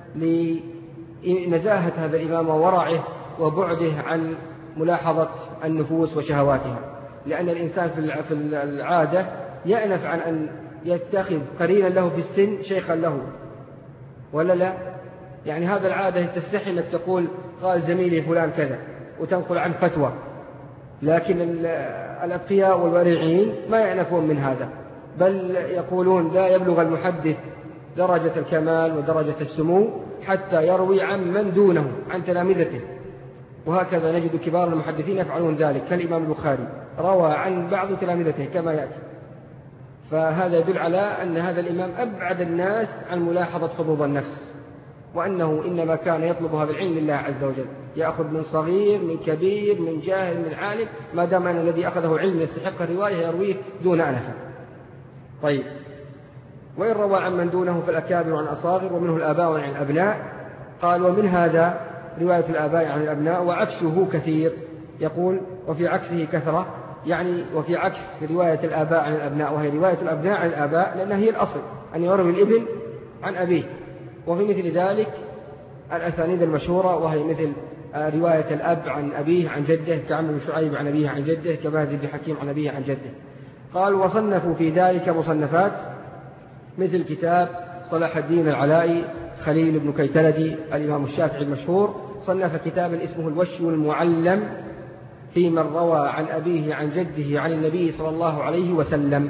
Speaker 2: لنزاهة هذا الإمام وورعه وبعده عن ملاحظة النفوس وشهواتها، لأن الإنسان في العادة يأنف عن أن يتخذ قرينا له في السن شيخا له، ولا لا؟ يعني هذا العادة تستحي أنك تقول قال زميلي فلان كذا وتنقل عن فتوى، لكن الأتقياء والورعين ما يأنفون من هذا، بل يقولون لا يبلغ المحدث درجة الكمال ودرجة السمو حتى يروي عن من دونه عن تلامذته. وهكذا نجد كبار المحدثين يفعلون ذلك، كالإمام البخاري روى عن بعض تلامذته كما يأتي. فهذا يدل على أن هذا الإمام أبعد الناس عن ملاحظة حظوظ النفس، وأنه إنما كان يطلب هذا العلم لله عز وجل، يأخذ من صغير من كبير من جاهل من عالم، ما دام أن الذي أخذه علم يستحق الرواية يرويه دون أنفة. طيب، وإن روى عن من دونه فالأكابر عن أصاغر، ومنه الآباء عن الأبناء. قال ومن هذا رواية الآباء عن الأبناء، وعكسه كثير. يقول وفي عكسه كثرة، يعني وفي عكس رواية الآباء عن الأبناء، وهي رواية الأبناء عن الآباء لأنها هي الأصل أن يروي الابن عن أبيه. وفي مثل ذلك الأسانيد المشهورة، وهي مثل رواية الأب عن أبيه عن جده كعمرو بن شعيب عن أبيه عن جده كباز بن حكيم عن أبيه عن جده. قال وصنفوا في ذلك مصنفات مثل كتاب صلاح الدين العلائي خليل بن كيتلدي الإمام الشافعي المشهور، صنف كتابا اسمه الوشي المعلم في من روى عن أبيه عن جده عن النبي صلى الله عليه وسلم.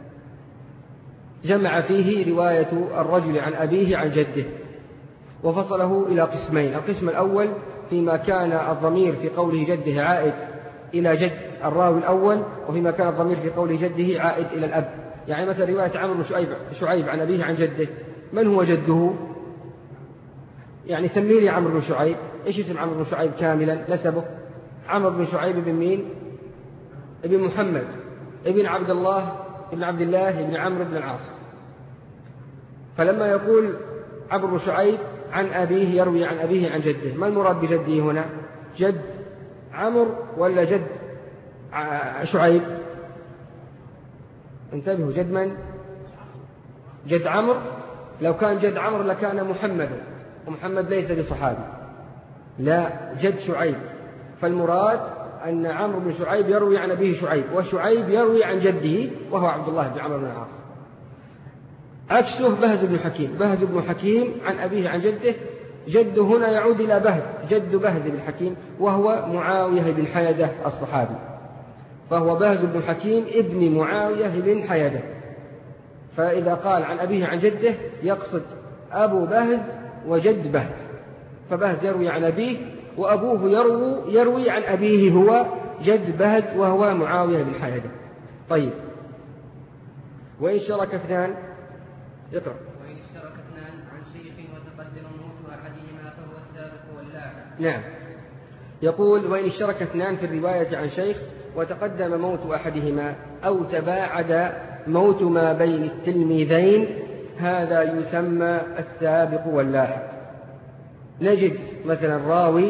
Speaker 2: جمع فيه رواية الرجل عن أبيه عن جده، وفصله إلى قسمين. القسم الأول فيما كان الضمير في قوله جده عائد إلى جد الراوي الأول، وفيما كان الضمير في قوله جده عائد إلى الأب. يعني مثلا رواية عمرو بن شعيب, شعيب عن أبيه عن جده، من هو جده؟ يعني سمي لي عمرو بن شعيب، إيش اسم عمرو بن شعيب كاملا نسبه؟ عمرو بن شعيب بن مين؟ ابن محمد ابن عبد الله ابن عبد الله ابن عمرو بن العاص. فلما يقول عمرو بن شعيب عن أبيه يروي عن أبيه عن جده، ما المراد بجده هنا؟ جد عمرو ولا جد شعيب؟ انتبهوا، جد من؟ جد عمرو. لو كان جد عمرو لكان محمد، ومحمد ليس بصحابي، لا جد شعيب. فالمراد أن عمرو بن شعيب يروي عن أبيه شعيب، وشعيب يروي عن جده وهو عبد الله بن عمرو بن العاص. عكسه بهز بن حكيم، بهز بن حكيم عن أبيه عن جده، جده هنا يعود إلى بهز، جد بهز بن حكيم وهو معاوية بن حيدة الصحابي، فهو بهز بن حكيم ابن معاوية بن حيدة. فإذا قال عن أبيه عن جده يقصد أبو بهز وجد بهز، فبهز يروي عن أبيه وأبوه يروي, يروي عن أبيه هو جد بهز وهو معاوية بن حيدة. طيب، وإن شرك اثنان اقرأ.
Speaker 3: وإن اشترك اثنان عن شيخ وتقدم موت أحدهما فهو السابق واللاحق.
Speaker 2: نعم، يقول وإن اشترك اثنان في الرواية عن شيخ وتقدم موت أحدهما أو تباعد موت ما بين التلميذين، هذا يسمى السابق واللاحق. نجد مثلا راوي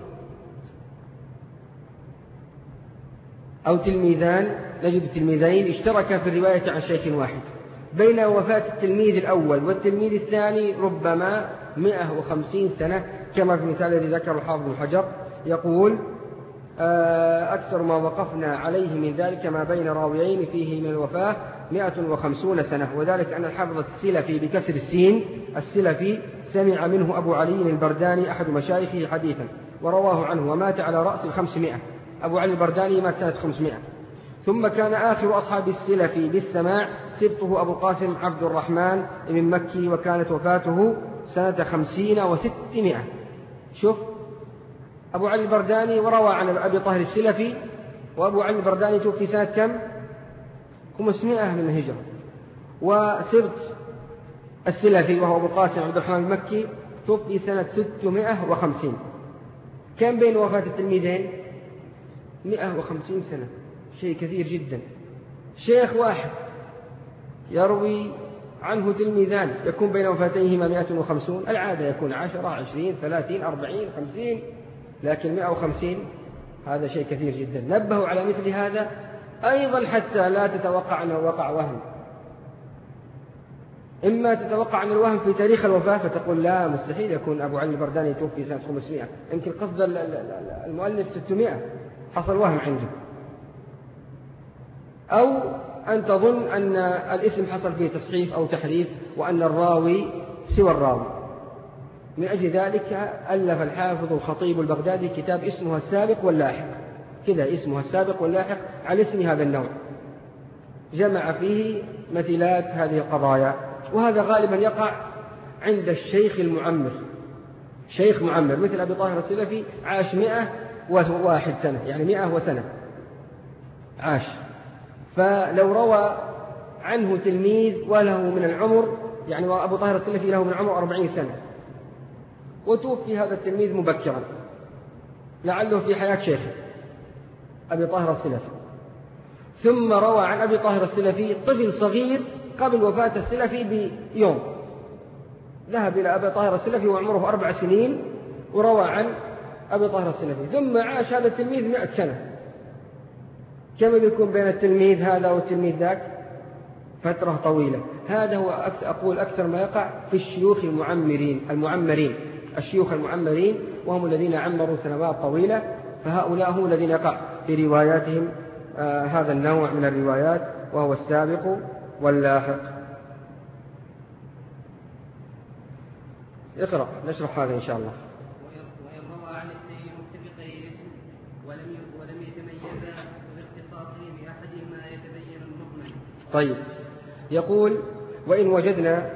Speaker 2: أو تلميذان، نجد تلميذين اشتركا في الرواية عن شيخ واحد، بين وفاة التلميذ الأول والتلميذ الثاني ربما مئة وخمسين سنة، كما في المثال الذي ذكر الحافظ بن حجر. يقول أكثر ما وقفنا عليه من ذلك ما بين راويين فيه من الوفاة مئة وخمسون سنة، وذلك أن الحافظ السلفي بكسر السين السلفي سمع منه أبو علي البرداني أحد مشايخه حديثا، ورواه عنه ومات على رأس الخمسمائة. أبو علي البرداني مات سنة خمسمائة. ثم كان آخر أصحاب السلف بالسماع سبطه أبو القاسم عبد الرحمن بن مكي، وكانت وفاته سنة خمسين وستمائة. شوف أبو علي البرداني وروى عن أبي طاهر السلفي، وأبو علي البرداني توفي سنة كم؟ خمسمائة من الهجرة. وسبط السلفي وهو أبو القاسم عبد الرحمن المكي توفي سنة ستمائة وخمسين. كم بين وفاة التلميذين؟ مائة وخمسين سنة، شيء كثير جدا. شيخ واحد يروي عنه تلميذان يكون بين وفاتيهما مائة وخمسون. العادة يكون عشرة، عشرين، ثلاثين، أربعين، خمسين، لكن مائة وخمسين هذا شيء كثير جدا. نبهوا على مثل هذا أيضا حتى لا تتوقع أنه وقع وهم. إما تتوقع أن الوهم في تاريخ الوفاة فتقول لا، مستحيل يكون أبو علي البرداني توفي سنة خمسمائة، يمكن قصد المؤلف ستمائة، حصل وهم عنده. أو أن تظن أن الاسم حصل فيه تصحيف أو تحريف، وأن الراوي سوى الراوي. من أجل ذلك ألف الحافظ الخطيب البغدادي كتاب اسمه السابق واللاحق، كذا اسمه السابق واللاحق على اسم هذا النوع، جمع فيه مثلات هذه القضايا. وهذا غالبا يقع عند الشيخ المعمر، شيخ معمر مثل أبي طاهر السلفي عاش مئة وواحد سنة، يعني مئة وسنة عاش. فلو روى عنه تلميذ وله من العمر، يعني أبو طاهر السلفي له من العمر أربعين سنة، وتوفي هذا التلميذ مبكرا لعله في حياة شيخه أبي طاهر السلفي، ثم روى عن أبي طاهر السلفي طفل صغير قبل وفاة السلفي بيوم، ذهب إلى أبي طاهر السلفي وعمره أربع سنين وروى عن أبي طاهر السلفي، ثم عاش هذا التلميذ مئة سنة. كم بيكون بين التلميذ هذا والتلميذ ذاك؟ فترة طويلة. هذا هو أقول أكثر ما يقع في الشيوخ المعمرين المعمرين الشيوخ المعمرين، وهم الذين عمروا سنوات طويلة، فهؤلاء هم الذين يقع في رواياتهم آه هذا النوع من الروايات، وهو السابق واللاحق. اقرأ نشرح هذا إن شاء الله.
Speaker 3: وإن روى عن اثنين متفقي الاسم ولم ولم يتميزا باختصاصه بأحدهما يتبين المهمل.
Speaker 2: طيب، يقول وإن وجدنا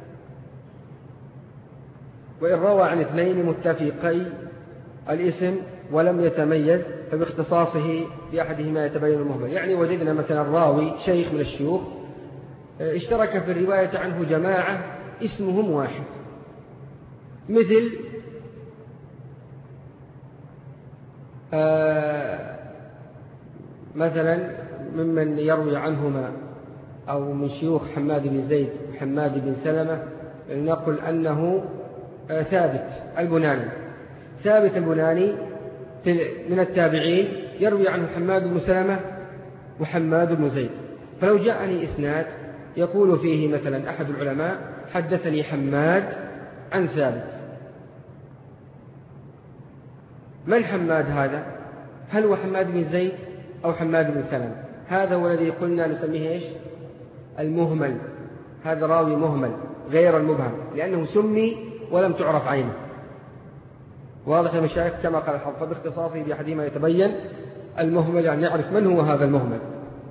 Speaker 2: وإن روى عن اثنين متفقي الاسم ولم يتميز فباختصاصه بأحدهما يتبين المهمل. يعني وجدنا مثلا راوي شيخ من الشيوخ اشترك في الرواية عنه جماعة اسمهم واحد، مثل آه مثلا ممن يروي عنهما أو من شيوخ حماد بن زيد وحماد بن سلمة، نقول أنه آه ثابت البناني. ثابت البناني من التابعين يروي عنه حماد بن سلمة وحماد بن زيد. فلو جاءني إسناد يقول فيه مثلا أحد العلماء حدثني حماد عن ثابت، من حماد هذا؟ هل هو حماد بن زيد أو حماد بن سلمة؟ هذا هو الذي قلنا نسميه إيش؟ المهمل. هذا راوي مهمل غير المبهم، لأنه سمي ولم تعرف عينه. واضح يا مشايخ؟ كما قال الحافظ فباختصاصه بأحدهما يتبين المهمل، يعني يعرف من هو هذا المهمل.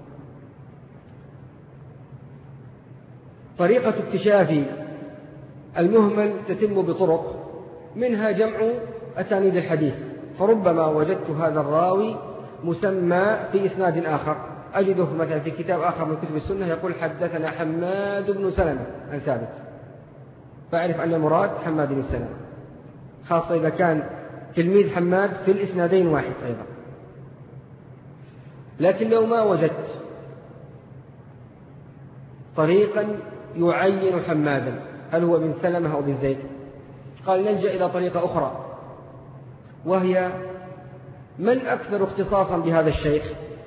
Speaker 2: طريقة اكتشاف المهمل تتم بطرق، منها جمع أسانيد الحديث، فربما وجدت هذا الراوي مسمى في إسناد آخر، أجده مثلا في كتاب آخر من كتب السنة يقول حدثنا حماد بن سلمة عن ثابت، فأعرف أن المراد حماد بن سلمة، خاصة إذا كان تلميذ حماد في الإسنادين واحد أيضا. لكن لو ما وجدت طريقا يعين حمادا هل هو بن سلمة أو بن زيد، قال نلجأ إلى طريقة أخرى، وهي من أكثر اختصاصا بهذا الشيخ.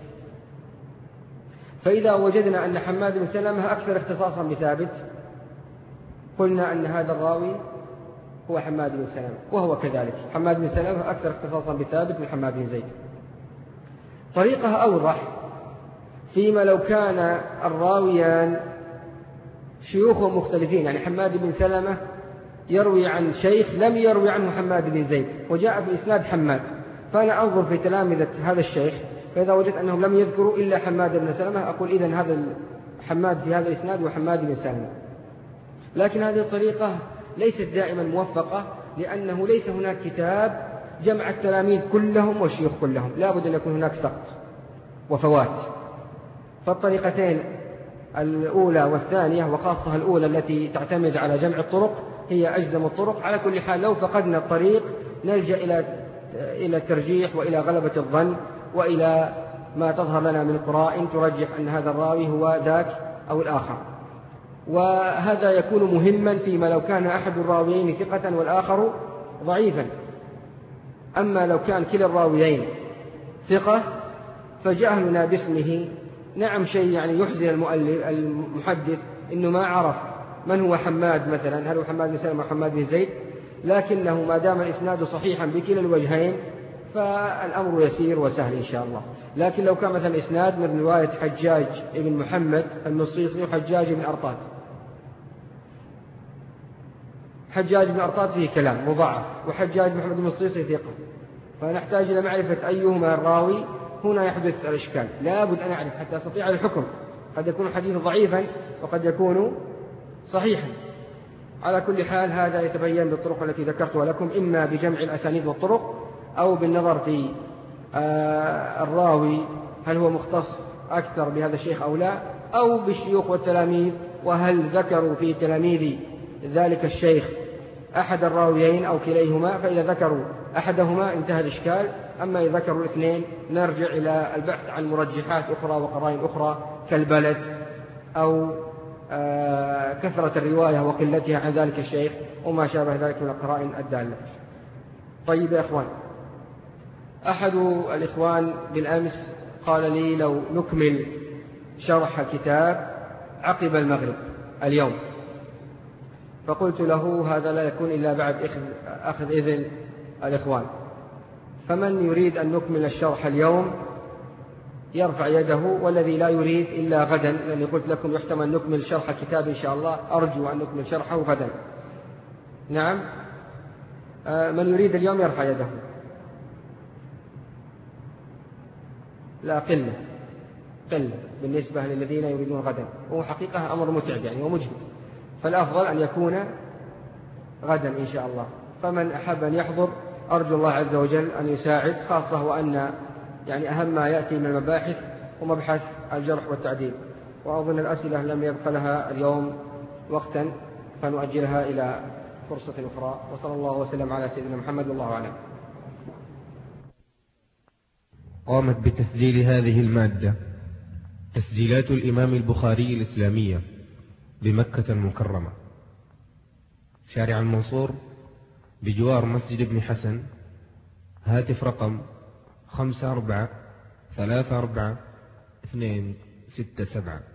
Speaker 2: فإذا وجدنا أن حماد بن سلمة أكثر اختصاصا بثابت قلنا أن هذا الراوي هو حماد بن سلمة، وهو كذلك حماد بن سلمة أكثر اختصاصا بثابت من حماد بن زيد. طريقة أوضح فيما لو كان الراويان شيوخهم مختلفين، يعني حماد بن سلمة يروي عن شيخ لم يروي عنه حماد بن زيد وجاء بإسناد حماد، فأنا أنظر في تلامذة هذا الشيخ، فإذا وجدت أنهم لم يذكروا إلا حماد بن سلمة أقول إذن هذا حماد في هذا الإسناد وحماد بن سلمة. لكن هذه الطريقة ليست دائما موفقة، لأنه ليس هناك كتاب جمع التلاميذ كلهم والشيوخ كلهم، لا بد أن يكون هناك سقط وفوات. فالطريقتين الأولى والثانية، وخاصة الأولى التي تعتمد على جمع الطرق، هي أجزم الطرق. على كل حال لو فقدنا الطريق نلجأ إلى إلى الترجيح وإلى غلبة الظن وإلى ما تظهر لنا من قرائن ترجح أن هذا الراوي هو ذاك أو الآخر. وهذا يكون مهما فيما لو كان أحد الراويين ثقة والآخر ضعيفا. أما لو كان كلا الراويين ثقة فجهلنا باسمه نعم شيء يعني يحزن المؤلف المحدث إنه ما عرف من هو حماد مثلا، هل هو حماد بن سلمة أو حماد بن زيد، لكنه ما دام الإسناد صحيحا بكلا الوجهين فالأمر يسير وسهل إن شاء الله. لكن لو كان مثلا إسناد من رواية حجاج بن محمد المصيصي وحجاج بن أرطاد، حجاج بن أرطاد فيه كلام مضاعف وحجاج بن محمد المصيصي ثقة، فنحتاج إلى معرفة أيهما الراوي. هنا يحدث الإشكال، لا بد أن أعرف حتى أستطيع الحكم. قد يكون الحديث ضعيفا وقد يكون صحيحا. على كل حال هذا يتبين بالطرق التي ذكرتها لكم، إما بجمع الأسانيد والطرق أو بالنظر في آه الراوي هل هو مختص أكثر بهذا الشيخ أو لا، أو بالشيوخ والتلاميذ وهل ذكروا في تلاميذ ذلك الشيخ أحد الراويين أو كليهما، فإذا ذكروا أحدهما انتهى الإشكال. أما إذا ذكروا الاثنين نرجع إلى البحث عن مرجحات أخرى وقرائن أخرى كالبلد أو آه كثرة الرواية وقلتها عن ذلك الشيخ وما شابه ذلك من القرائن الدالة. طيب يا أخوان، أحد الإخوان بالأمس قال لي لو نكمل شرح الكتاب عقب المغرب اليوم، فقلت له هذا لا يكون إلا بعد أخذ إذن الإخوان، فمن يريد أن نكمل الشرح اليوم يرفع يده، والذي لا يريد إلا غدا، لأني قلت لكم يحتمل نكمل شرح الكتاب إن شاء الله، أرجو أن نكمل شرحه غدا. نعم، من يريد اليوم يرفع يده. لا قلة قلة بالنسبة للذين يريدون غدا، وهو حقيقة أمر متعب يعني ومجهد، فالأفضل أن يكون غدا إن شاء الله. فمن أحب أن يحضر أرجو الله عز وجل أن يساعد، خاصة وأن يعني أهم ما يأتي من المباحث ومبحث الجرح والتعديل، وأظن الأسئلة لم يبقى لها اليوم وقتا فنؤجلها إلى فرصة أخرى. وصلى الله وسلم على سيدنا محمد والله أعلم.
Speaker 4: قامت بتسجيل هذه المادة تسجيلات الإمام البخاري الإسلامية بمكة المكرمة، شارع المنصور بجوار مسجد ابن حسن. هاتف رقم خمسة أربعة ثلاثة أربعة اثنين ستة سبعة.